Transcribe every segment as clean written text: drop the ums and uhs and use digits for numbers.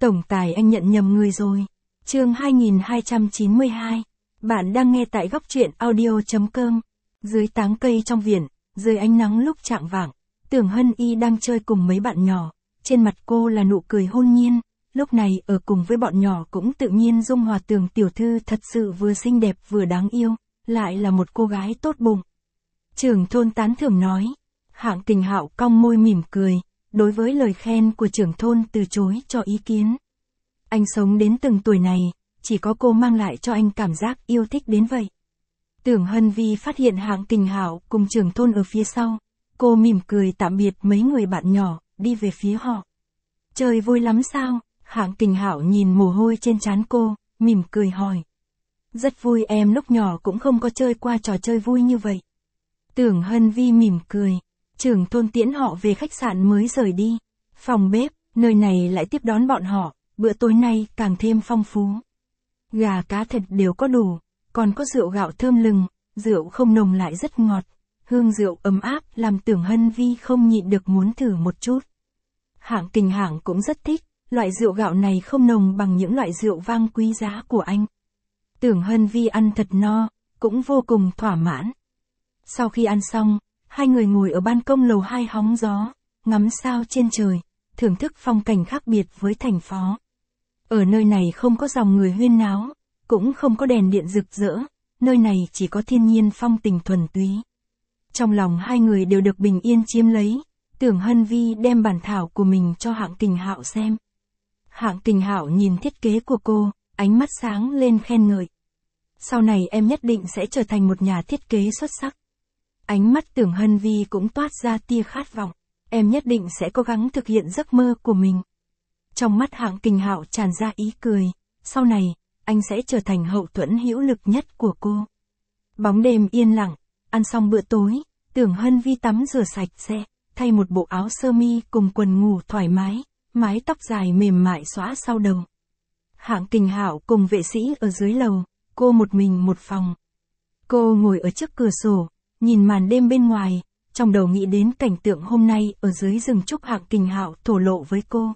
Tổng tài anh nhận nhầm người rồi. Chương 2292. Bạn đang nghe tại góc truyện audio.com. Dưới táng cây trong viện, dưới ánh nắng lúc chạng vạng, Tưởng Hân Y đang chơi cùng mấy bạn nhỏ. Trên mặt cô là nụ cười hôn nhiên. Lúc này ở cùng với bọn nhỏ cũng tự nhiên dung hòa. Tưởng tiểu thư thật sự vừa xinh đẹp vừa đáng yêu, lại là một cô gái tốt bụng. Trưởng thôn tán thưởng nói. Hạng Kình Hạo cong môi mỉm cười, đối với lời khen của trưởng thôn từ chối cho ý kiến. Anh sống đến từng tuổi này, chỉ có cô mang lại cho anh cảm giác yêu thích đến vậy. Tưởng Hân Vi phát hiện Hạng Kình Hạo cùng trưởng thôn ở phía sau. Cô mỉm cười tạm biệt mấy người bạn nhỏ, đi về phía họ. Chơi vui lắm sao? Hạng Kình Hạo nhìn mồ hôi trên trán cô, mỉm cười hỏi. Rất vui, em lúc nhỏ cũng không có chơi qua trò chơi vui như vậy. Tưởng Hân Vi mỉm cười. Trưởng thôn tiễn họ về khách sạn mới rời đi. Phòng bếp, nơi này lại tiếp đón bọn họ, bữa tối nay càng thêm phong phú. Gà cá thịt đều có đủ, còn có rượu gạo thơm lừng, rượu không nồng lại rất ngọt. Hương rượu ấm áp làm Tưởng Hân Vi không nhịn được muốn thử một chút. Hạng Kình Hạo cũng rất thích, loại rượu gạo này không nồng bằng những loại rượu vang quý giá của anh. Tưởng Hân Vi ăn thật no, cũng vô cùng thỏa mãn. Sau khi ăn xong, hai người ngồi ở ban công lầu 2 hóng gió, ngắm sao trên trời, thưởng thức phong cảnh khác biệt với thành phố. Ở nơi này không có dòng người huyên náo, cũng không có đèn điện rực rỡ, nơi này chỉ có thiên nhiên phong tình thuần túy. Trong lòng hai người đều được bình yên chiếm lấy. Tưởng Hân Vi đem bản thảo của mình cho Hạng Kình Hạo xem. Hạng Kình Hạo nhìn thiết kế của cô, ánh mắt sáng lên khen ngợi. Sau này em nhất định sẽ trở thành một nhà thiết kế xuất sắc. Ánh mắt Tưởng Hân Vi cũng toát ra tia khát vọng. Em nhất định sẽ cố gắng thực hiện giấc mơ của mình. Trong mắt Hạng Kình Hạo tràn ra ý cười. Sau này, anh sẽ trở thành hậu thuẫn hữu lực nhất của cô. Bóng đêm yên lặng, ăn xong bữa tối, Tưởng Hân Vi tắm rửa sạch sẽ, thay một bộ áo sơ mi cùng quần ngủ thoải mái, mái tóc dài mềm mại xõa sau đầu. Hạng Kình Hạo cùng vệ sĩ ở dưới lầu, cô một mình một phòng. Cô ngồi ở trước cửa sổ, nhìn màn đêm bên ngoài, trong đầu nghĩ đến cảnh tượng hôm nay ở dưới rừng trúc Hạng Kình Hạo thổ lộ với cô.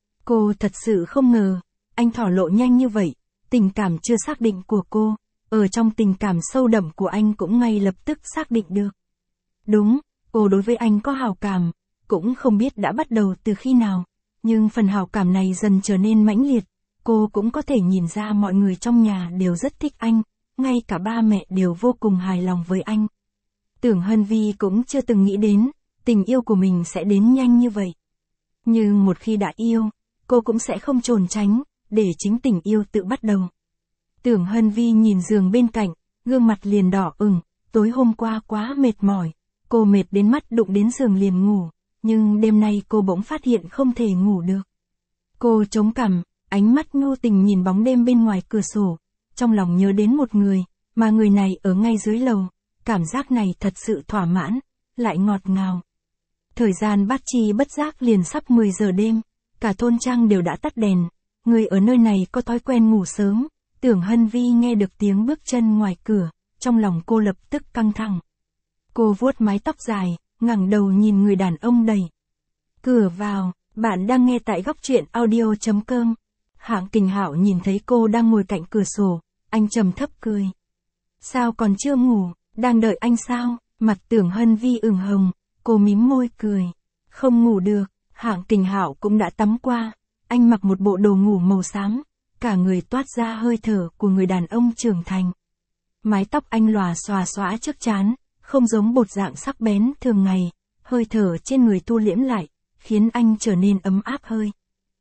Cô thật sự không ngờ, anh thổ lộ nhanh như vậy, tình cảm chưa xác định của cô, ở trong tình cảm sâu đậm của anh cũng ngay lập tức xác định được. Đúng, cô đối với anh có hào cảm, cũng không biết đã bắt đầu từ khi nào, nhưng phần hào cảm này dần trở nên mãnh liệt, cô cũng có thể nhìn ra mọi người trong nhà đều rất thích anh, ngay cả ba mẹ đều vô cùng hài lòng với anh. Tưởng Hân Vi cũng chưa từng nghĩ đến, tình yêu của mình sẽ đến nhanh như vậy. Nhưng một khi đã yêu, cô cũng sẽ không trốn tránh, để chính tình yêu tự bắt đầu. Tưởng Hân Vi nhìn giường bên cạnh, gương mặt liền đỏ ửng, tối hôm qua quá mệt mỏi, cô mệt đến mắt đụng đến giường liền ngủ, nhưng đêm nay cô bỗng phát hiện không thể ngủ được. Cô chống cằm, ánh mắt nhu tình nhìn bóng đêm bên ngoài cửa sổ, trong lòng nhớ đến một người, mà người này ở ngay dưới lầu, cảm giác này thật sự thỏa mãn, lại ngọt ngào. Thời gian bất chi bất giác liền sắp 10 giờ đêm, cả thôn trang đều đã tắt đèn, người ở nơi này có thói quen ngủ sớm. Tưởng Hân Vi nghe được tiếng bước chân ngoài cửa, trong lòng cô lập tức căng thẳng. Cô vuốt mái tóc dài, ngẩng đầu nhìn người đàn ông đẩy cửa vào. Bạn đang nghe tại góc truyện audio.com. Hạng Kình Hạo nhìn thấy cô đang ngồi cạnh cửa sổ, anh trầm thấp cười. Sao còn chưa ngủ, đang đợi anh sao? Mặt Tưởng Hân Vi ửng hồng, cô mím môi cười. Không ngủ được. Hạng Kình Hạo cũng đã tắm qua, anh mặc một bộ đồ ngủ màu xám, cả người toát ra hơi thở của người đàn ông trưởng thành. Mái tóc anh lòa xòa xõa trước trán, không giống bột dạng sắc bén thường ngày, hơi thở trên người thu liễm lại, khiến anh trở nên ấm áp hơi.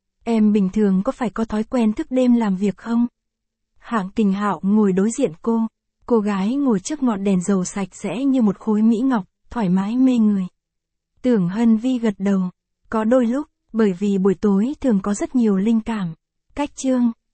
Em bình thường có phải có thói quen thức đêm làm việc không? Hạng Kình Hạo ngồi đối diện cô gái ngồi trước ngọn đèn dầu sạch sẽ như một khối mỹ ngọc, thoải mái mê người. Tưởng Hân Vi gật đầu, có đôi lúc, bởi vì buổi tối thường có rất nhiều linh cảm. Cách chương